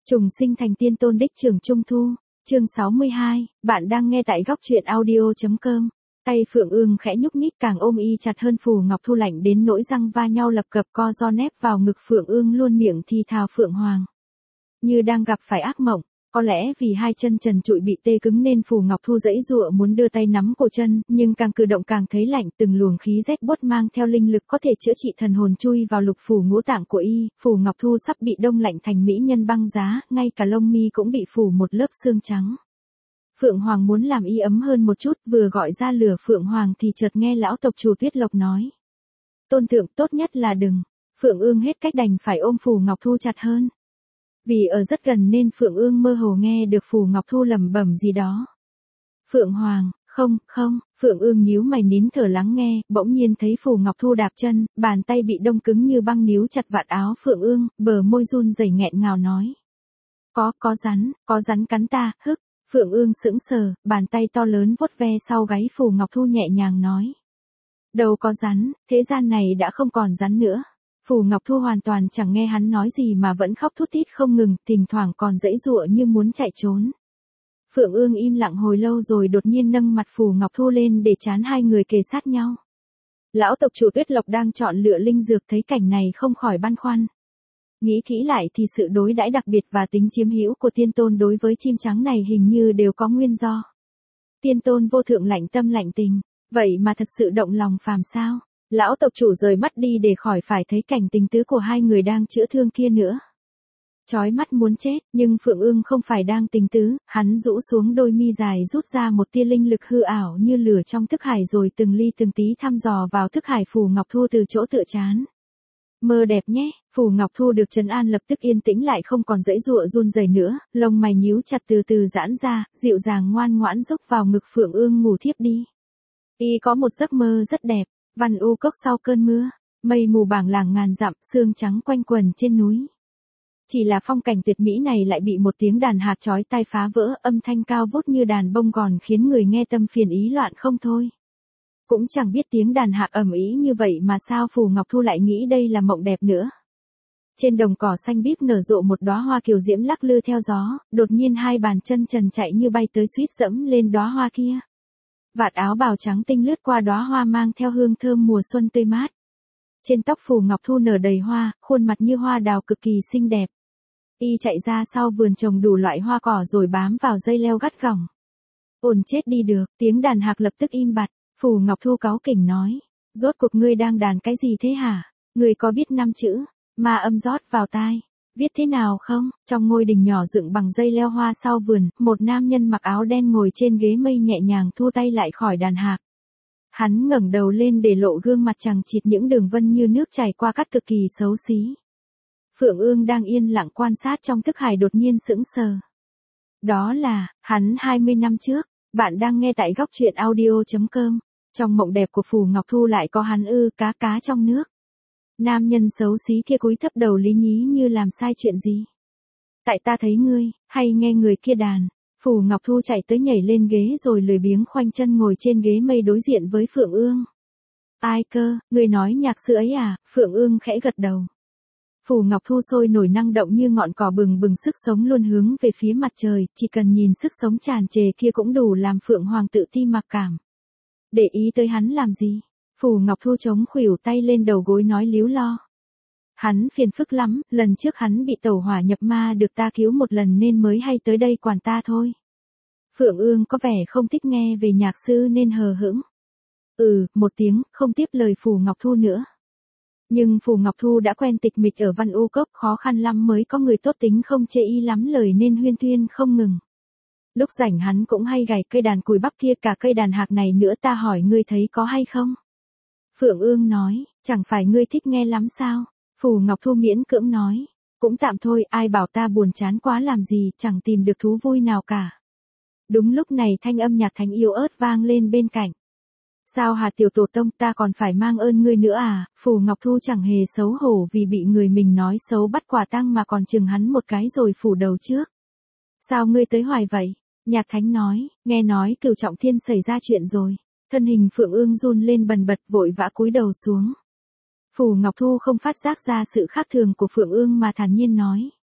Trùng sinh thành tiên tôn đích trưởng Trung Thu, chương 62, bạn đang nghe tại góc truyện audio.com. Tay Phượng Ương khẽ nhúc nhích càng ôm y chặt hơn Phù Ngọc Thu lạnh đến nỗi răng va nhau lập cập co ro nép vào ngực Phượng Ương luôn miệng thì thào Phượng Hoàng. Như đang gặp phải ác mộng, có lẽ vì hai chân trần trụi bị tê cứng nên Phù Ngọc Thu giãy giụa muốn đưa tay nắm cổ chân, nhưng càng cử động càng thấy lạnh, từng luồng khí rét buốt mang theo linh lực có thể chữa trị thần hồn chui vào lục phủ ngũ tạng của y. Phù Ngọc Thu sắp bị đông lạnh thành mỹ nhân băng giá, ngay cả lông mi cũng bị phủ một lớp xương trắng. Phượng Hoàng muốn làm y ấm hơn một chút, vừa gọi ra lửa Phượng Hoàng thì chợt nghe lão tộc chủ Tuyết Lộc nói: "Tôn thượng, tốt nhất là đừng." Phượng Ương hết cách đành phải ôm Phù Ngọc Thu chặt hơn. Vì ở rất gần nên Phượng Ương mơ hồ nghe được Phù Ngọc Thu lẩm bẩm gì đó. "Phượng Hoàng, không." Phượng Ương nhíu mày nín thở lắng nghe, bỗng nhiên thấy Phù Ngọc Thu đạp chân, bàn tay bị đông cứng như băng níu chặt vạt áo Phượng Ương, bờ môi run rẩy nghẹn ngào nói: Có rắn cắn ta." Hức. Phượng Ương sững sờ, bàn tay to lớn vuốt ve sau gáy Phù Ngọc Thu nhẹ nhàng nói: "Đâu có rắn, thế gian này đã không còn rắn nữa." Phù Ngọc Thu hoàn toàn chẳng nghe hắn nói gì mà vẫn khóc thút thít không ngừng, thỉnh thoảng còn giãy giụa như muốn chạy trốn. Phượng Ương im lặng hồi lâu rồi đột nhiên nâng mặt Phù Ngọc Thu lên để trán hai người kề sát nhau. Lão tộc chủ Tuyết Lộc đang chọn lựa linh dược thấy cảnh này không khỏi băn khoăn. Nghĩ kỹ lại thì sự đối đãi đặc biệt và tính chiếm hữu của tiên tôn đối với chim trắng này hình như đều có nguyên do. Tiên tôn vô thượng lạnh tâm lạnh tình, vậy mà thật sự động lòng phàm sao? Lão tộc chủ rời mắt đi để khỏi phải thấy cảnh tình tứ của hai người đang chữa thương kia nữa. Chói mắt muốn chết, nhưng Phượng Ương không phải đang tình tứ, hắn rũ xuống đôi mi dài rút ra một tia linh lực hư ảo như lửa trong thức hải rồi từng ly từng tí thăm dò vào thức hải Phù Ngọc Thu từ chỗ tựa trán. "Mơ đẹp nhé." Phù Ngọc Thu được trấn an lập tức yên tĩnh lại không còn giãy giụa run rẩy nữa, lông mày nhíu chặt từ từ giãn ra, dịu dàng ngoan ngoãn rúc vào ngực Phượng Ương ngủ thiếp đi. Y có một giấc mơ rất đẹp, Văn U cốc sau cơn mưa, mây mù bảng làng ngàn dặm, sương trắng quanh quần trên núi. Chỉ là phong cảnh tuyệt mỹ này lại bị một tiếng đàn hạc chói tai phá vỡ, âm thanh cao vút như đàn bông gòn khiến người nghe tâm phiền ý loạn không thôi. Cũng chẳng biết tiếng đàn hạc ầm ĩ như vậy mà sao Phù Ngọc Thu lại nghĩ đây là mộng đẹp nữa. Trên đồng cỏ xanh biếc nở rộ một đóa hoa kiều diễm lắc lư theo gió, đột nhiên hai bàn chân trần chạy như bay tới suýt dẫm lên đóa hoa kia. Vạt áo bào trắng tinh lướt qua đóa hoa mang theo hương thơm mùa xuân tươi mát. Trên tóc Phù Ngọc Thu nở đầy hoa, khuôn mặt như hoa đào cực kỳ xinh đẹp. Y chạy ra sau vườn trồng đủ loại hoa cỏ rồi bám vào dây leo gắt gỏng. "Ồn chết đi được." Tiếng đàn hạc lập tức im bặt. Phù Ngọc Thu cáu kỉnh nói: "Rốt cuộc ngươi đang đàn cái gì thế hả? Ngươi có biết 5 chữ ma âm rót vào tai viết thế nào không?" Trong ngôi đình nhỏ dựng bằng dây leo hoa sau vườn, một nam nhân mặc áo đen ngồi trên ghế mây nhẹ nhàng thu tay lại khỏi đàn hạc. Hắn ngẩng đầu lên để lộ gương mặt chằng chịt những đường vân như nước chảy qua cắt cực kỳ xấu xí. Phượng Ương đang yên lặng quan sát trong thức hải đột nhiên sững sờ. Đó là hắn 20 năm trước. Bạn đang nghe tại góc truyện audio.com. Trong mộng đẹp của Phù Ngọc Thu lại có hắn cá trong nước. Nam nhân xấu xí kia cúi thấp đầu lý nhí như làm sai chuyện gì. "Tại ta thấy ngươi, hay nghe người kia đàn." Phù Ngọc Thu chạy tới nhảy lên ghế rồi lười biếng khoanh chân ngồi trên ghế mây đối diện với Phượng Ương. "Ai cơ, ngươi nói nhạc sư ấy à?" Phượng Ương khẽ gật đầu. Phù Ngọc Thu sôi nổi năng động như ngọn cỏ bừng bừng sức sống luôn hướng về phía mặt trời, chỉ cần nhìn sức sống tràn trề kia cũng đủ làm Phượng Hoàng tự ti mặc cảm. "Để ý tới hắn làm gì?" Phù Ngọc Thu chống khuỷu tay lên đầu gối nói líu lo. "Hắn phiền phức lắm, lần trước hắn bị tẩu hỏa nhập ma được ta cứu một lần nên mới hay tới đây quản ta thôi." Phượng Ương có vẻ không thích nghe về nhạc sư nên hờ hững. Một tiếng, không tiếp lời Phù Ngọc Thu nữa. Nhưng Phù Ngọc Thu đã quen tịch mịch ở Văn U cốc, khó khăn lắm mới có người tốt tính không chê y lắm lời nên huyên thuyên không ngừng. Lúc rảnh hắn cũng hay gảy cây đàn cùi bắp kia, cả cây đàn hạc này nữa, ta hỏi ngươi thấy có hay không? Phượng Ương nói: "Chẳng phải ngươi thích nghe lắm sao?" Phù Ngọc Thu miễn cưỡng nói: "Cũng tạm thôi, ai bảo ta buồn chán quá làm gì, chẳng tìm được thú vui nào cả." Đúng lúc này thanh âm nhạc thánh yếu ớt vang lên bên cạnh. "Sao hả tiểu tổ tông, ta còn phải mang ơn ngươi nữa à?" Phù Ngọc Thu chẳng hề xấu hổ vì bị người mình nói xấu bắt quả tang mà còn chừng hắn một cái rồi phủ đầu trước. "Sao ngươi tới hoài vậy?" Nhạc thánh nói: "Nghe nói Cửu Trọng Thiên xảy ra chuyện rồi." Thân hình Phượng Ương run lên bần bật vội vã cúi đầu xuống. Phù Ngọc Thu không phát giác ra sự khác thường của Phượng Ương mà thản nhiên nói: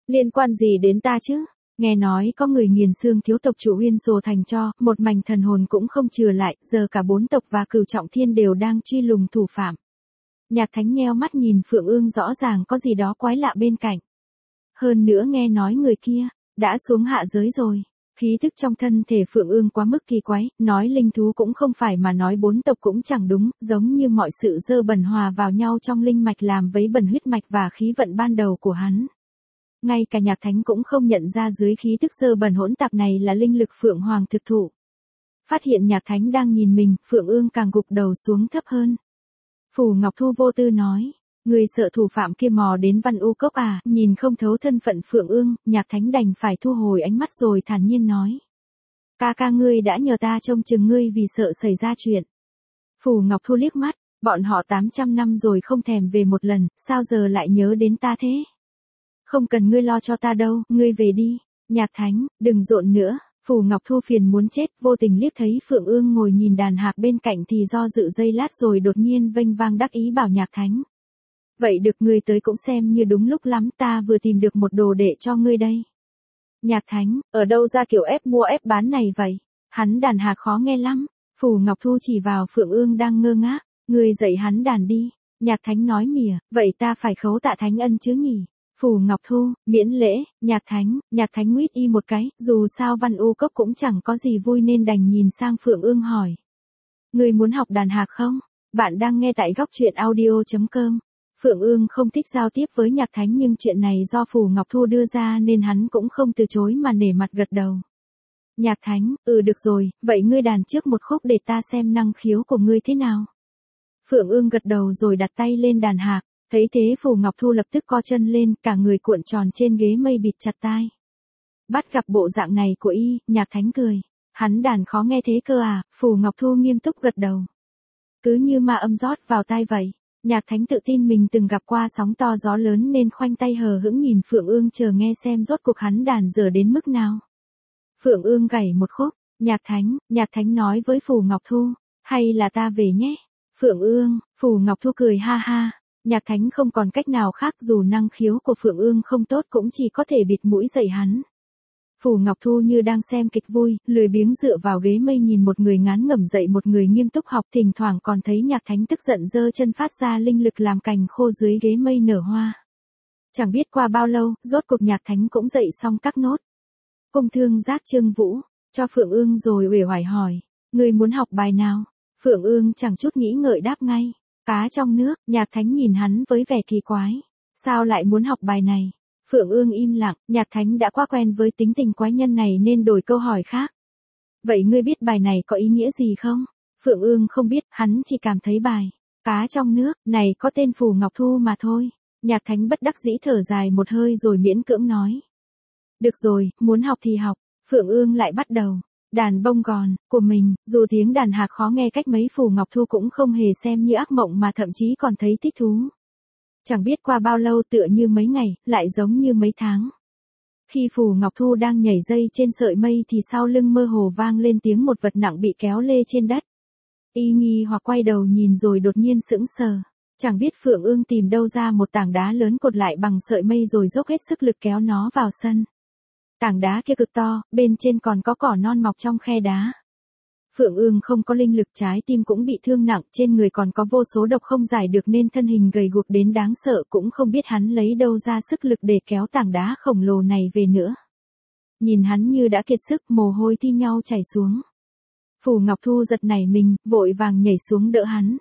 Liên quan gì đến ta chứ? Nghe nói có người nghiền xương thiếu tộc chủ Uyên Dồ Thành cho, một mảnh thần hồn cũng không trừ lại, giờ cả 4 tộc và Cửu Trọng Thiên đều đang truy lùng thủ phạm. Nhạc Thánh nheo mắt nhìn Phượng Ương, rõ ràng có gì đó quái lạ bên cạnh. Hơn nữa nghe nói người kia đã xuống hạ giới rồi. Khí thức trong thân thể Phượng Ương quá mức kỳ quái, nói linh thú cũng không phải mà nói 4 tộc cũng chẳng đúng, giống như mọi sự dơ bẩn hòa vào nhau trong linh mạch làm vấy bẩn huyết mạch và khí vận ban đầu của hắn. Ngay cả Nhạc Thánh cũng không nhận ra dưới khí thức dơ bẩn hỗn tạp này là linh lực Phượng Hoàng thực thụ. Phát hiện Nhạc Thánh đang nhìn mình, Phượng Ương càng gục đầu xuống thấp hơn. Phù Ngọc Thu vô tư nói, người sợ thủ phạm kia mò đến Văn U Cốc à, nhìn không thấu thân phận Phượng Ương, Nhạc Thánh đành phải thu hồi ánh mắt rồi thản nhiên nói. Ca ca ngươi đã nhờ ta trông chừng ngươi vì sợ xảy ra chuyện. Phù Ngọc Thu liếc mắt, bọn họ 800 năm rồi không thèm về một lần, sao giờ lại nhớ đến ta thế? Không cần ngươi lo cho ta đâu, ngươi về đi. Nhạc Thánh, đừng rộn nữa. Phù Ngọc Thu phiền muốn chết, vô tình liếc thấy Phượng Ương ngồi nhìn đàn hạc bên cạnh thì do dự giây lát rồi đột nhiên vênh vang đắc ý bảo Nhạc Thánh. Vậy được, ngươi tới cũng xem như đúng lúc lắm, ta vừa tìm được một đồ đệ cho ngươi đây. Nhạc Thánh, ở đâu ra kiểu ép mua ép bán này vậy? Hắn đàn hạc khó nghe lắm. Phù Ngọc Thu chỉ vào Phượng Ương đang ngơ ngác, ngươi dạy hắn đàn đi. Nhạc Thánh nói mỉa, vậy ta phải khấu tạ Thánh ân chứ nhỉ? Phù Ngọc Thu, miễn lễ. Nhạc Thánh nguyết y một cái, dù sao Văn U Cốc cũng chẳng có gì vui nên đành nhìn sang Phượng Ương hỏi. Ngươi muốn học đàn hạc không? Bạn đang nghe tại góc truyện audio.com. Phượng Ương không thích giao tiếp với Nhạc Thánh nhưng chuyện này do Phù Ngọc Thu đưa ra nên hắn cũng không từ chối mà nể mặt gật đầu. Nhạc Thánh, được rồi, vậy ngươi đàn trước một khúc để ta xem năng khiếu của ngươi thế nào. Phượng Ương gật đầu rồi đặt tay lên đàn hạc. Thấy thế Phù Ngọc Thu lập tức co chân lên, cả người cuộn tròn trên ghế mây bịt chặt tai. Bắt gặp bộ dạng này của y, Nhạc Thánh cười. Hắn đàn khó nghe thế cơ à? Phù Ngọc Thu nghiêm túc gật đầu. Cứ như ma âm rót vào tai vậy. Nhạc Thánh tự tin mình từng gặp qua sóng to gió lớn nên khoanh tay hờ hững nhìn Phượng Ương chờ nghe xem rốt cuộc hắn đàn dở đến mức nào. Phượng Ương gảy một khúc, Nhạc Thánh nói với Phù Ngọc Thu, hay là ta về nhé. Phượng Ương, Phù Ngọc Thu cười ha ha. Nhạc Thánh không còn cách nào khác, dù năng khiếu của Phượng Ương không tốt cũng chỉ có thể bịt mũi dạy hắn. Phù Ngọc Thu như đang xem kịch vui, lười biếng dựa vào ghế mây nhìn một người ngán ngẩm dạy một người nghiêm túc học, thỉnh thoảng còn thấy Nhạc Thánh tức giận giơ chân phát ra linh lực làm cành khô dưới ghế mây nở hoa. Chẳng biết qua bao lâu, rốt cuộc Nhạc Thánh cũng dạy xong các nốt. Cung Thương Giác Trương Vũ, cho Phượng Ương rồi uể oải hỏi, người muốn học bài nào? Phượng Ương chẳng chút nghĩ ngợi đáp ngay. Cá trong nước. Nhạc Thánh nhìn hắn với vẻ kỳ quái. Sao lại muốn học bài này? Phượng Ương im lặng, Nhạc Thánh đã quá quen với tính tình quái nhân này nên đổi câu hỏi khác. Vậy ngươi biết bài này có ý nghĩa gì không? Phượng Ương không biết, hắn chỉ cảm thấy bài Cá trong nước này có tên Phù Ngọc Thu mà thôi. Nhạc Thánh bất đắc dĩ thở dài một hơi rồi miễn cưỡng nói. Được rồi, muốn học thì học. Phượng Ương lại bắt đầu. Đàn bông gòn, của mình, dù tiếng đàn hạc khó nghe cách mấy Phù Ngọc Thu cũng không hề xem như ác mộng mà thậm chí còn thấy thích thú. Chẳng biết qua bao lâu, tựa như mấy ngày, lại giống như mấy tháng. Khi Phù Ngọc Thu đang nhảy dây trên sợi mây thì sau lưng mơ hồ vang lên tiếng một vật nặng bị kéo lê trên đất. Y nghi hoặc quay đầu nhìn rồi đột nhiên sững sờ. Chẳng biết Phượng Ương tìm đâu ra một tảng đá lớn cột lại bằng sợi mây rồi dốc hết sức lực kéo nó vào sân. Tảng đá kia cực to, bên trên còn có cỏ non mọc trong khe đá. Phượng Ương không có linh lực, trái tim cũng bị thương nặng, trên người còn có vô số độc không giải được nên thân hình gầy guộc đến đáng sợ, cũng không biết hắn lấy đâu ra sức lực để kéo tảng đá khổng lồ này về nữa. Nhìn hắn như đã kiệt sức, mồ hôi thi nhau chảy xuống. Phù Ngọc Thu giật nảy mình, vội vàng nhảy xuống đỡ hắn.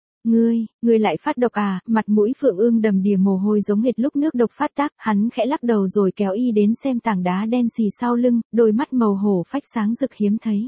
Ngươi lại phát độc à? Mặt mũi Phượng Ương đầm đìa mồ hôi giống hệt lúc nước độc phát tác, hắn khẽ lắc đầu rồi kéo y đến xem tảng đá đen xì sau lưng, đôi mắt màu hổ phách sáng rực hiếm thấy.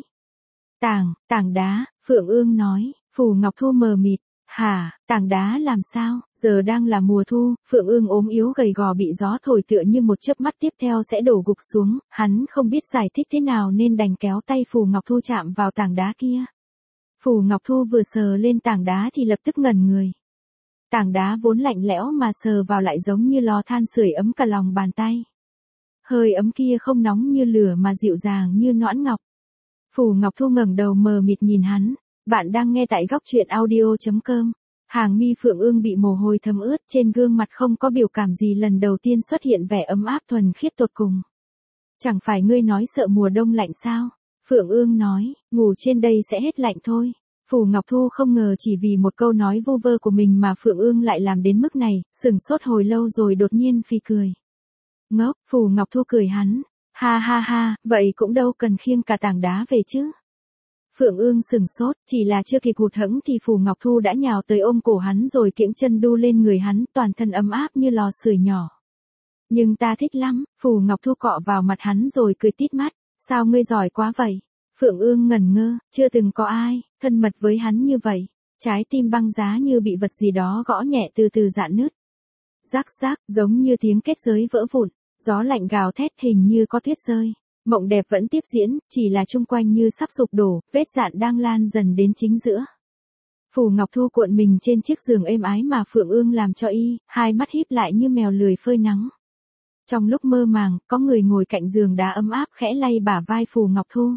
Tảng đá, Phượng Ương nói. Phù Ngọc Thu mờ mịt, hả, tảng đá làm sao? Giờ đang là mùa thu, Phượng Ương ốm yếu gầy gò bị gió thổi tựa như một chớp mắt tiếp theo sẽ đổ gục xuống, hắn không biết giải thích thế nào nên đành kéo tay Phù Ngọc Thu chạm vào tảng đá kia. Phù Ngọc Thu vừa sờ lên tảng đá thì lập tức ngẩn người. Tảng đá vốn lạnh lẽo mà sờ vào lại giống như lò than sưởi ấm cả lòng bàn tay. Hơi ấm kia không nóng như lửa mà dịu dàng như nõn ngọc. Phù Ngọc Thu ngẩng đầu mờ mịt nhìn hắn. Bạn đang nghe tại góc truyện audio.com. Hàng mi Phượng Ương bị mồ hôi thấm ướt, trên gương mặt không có biểu cảm gì, lần đầu tiên xuất hiện vẻ ấm áp thuần khiết tột cùng. Chẳng phải ngươi nói sợ mùa đông lạnh sao? Phượng Ương nói, ngủ trên đây sẽ hết lạnh thôi. Phù Ngọc Thu không ngờ chỉ vì một câu nói vu vơ của mình mà Phượng Ương lại làm đến mức này, sửng sốt hồi lâu rồi đột nhiên phì cười. Ngốc, Phù Ngọc Thu cười hắn. Ha ha ha, vậy cũng đâu cần khiêng cả tảng đá về chứ. Phượng Ương sửng sốt, chỉ là chưa kịp hụt hẫng thì Phù Ngọc Thu đã nhào tới ôm cổ hắn rồi kiễng chân đu lên người hắn, toàn thân ấm áp như lò sưởi nhỏ. Nhưng ta thích lắm, Phù Ngọc Thu cọ vào mặt hắn rồi cười tít mắt, sao ngươi giỏi quá vậy? Phượng Ương ngẩn ngơ, chưa từng có ai thân mật với hắn như vậy. Trái tim băng giá như bị vật gì đó gõ nhẹ từ từ rạn nứt. Rắc rắc, giống như tiếng kết giới vỡ vụn, gió lạnh gào thét hình như có tuyết rơi. Mộng đẹp vẫn tiếp diễn, chỉ là chung quanh như sắp sụp đổ, vết dạn đang lan dần đến chính giữa. Phù Ngọc Thu cuộn mình trên chiếc giường êm ái mà Phượng Ương làm cho y, hai mắt híp lại như mèo lười phơi nắng. Trong lúc mơ màng, có người ngồi cạnh giường đá ấm áp khẽ lay bả vai Phù Ngọc Thu.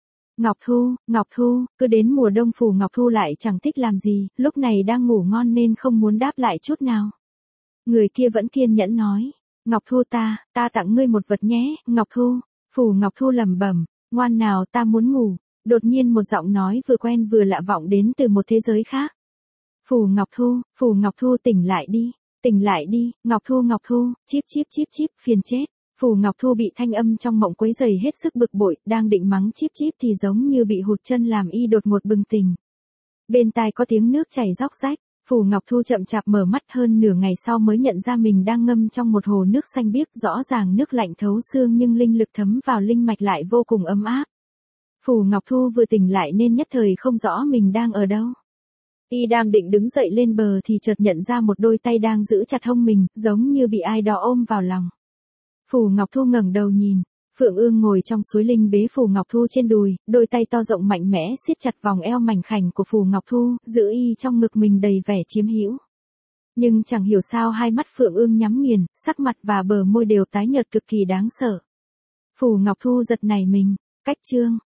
Ngọc Thu, cứ đến mùa đông Phù Ngọc Thu lại chẳng thích làm gì, lúc này đang ngủ ngon nên không muốn đáp lại chút nào. Người kia vẫn kiên nhẫn nói, Ngọc Thu ta tặng ngươi một vật nhé, Ngọc Thu. Phù Ngọc Thu lẩm bẩm, ngoan nào ta muốn ngủ. Đột nhiên một giọng nói vừa quen vừa lạ vọng đến từ một thế giới khác. Phù Ngọc Thu tỉnh lại đi, Ngọc Thu, chíp, phiền chết. Phù Ngọc Thu bị thanh âm trong mộng quấy rầy hết sức bực bội, đang định mắng chíp thì giống như bị hụt chân làm y đột ngột bừng tỉnh. Bên tai có tiếng nước chảy róc rách, Phù Ngọc Thu chậm chạp mở mắt, hơn nửa ngày sau mới nhận ra mình đang ngâm trong một hồ nước xanh biếc, rõ ràng nước lạnh thấu xương nhưng linh lực thấm vào linh mạch lại vô cùng ấm áp. Phù Ngọc Thu vừa tỉnh lại nên nhất thời không rõ mình đang ở đâu. Y đang định đứng dậy lên bờ thì chợt nhận ra một đôi tay đang giữ chặt hông mình, giống như bị ai đó ôm vào lòng. Phù Ngọc Thu ngẩng đầu nhìn, Phượng Ương ngồi trong suối linh bế Phù Ngọc Thu trên đùi, đôi tay to rộng mạnh mẽ siết chặt vòng eo mảnh khảnh của Phù Ngọc Thu, giữ y trong ngực mình đầy vẻ chiếm hữu. Nhưng chẳng hiểu sao hai mắt Phượng Ương nhắm nghiền, sắc mặt và bờ môi đều tái nhợt cực kỳ đáng sợ. Phù Ngọc Thu giật nảy mình, cách chương.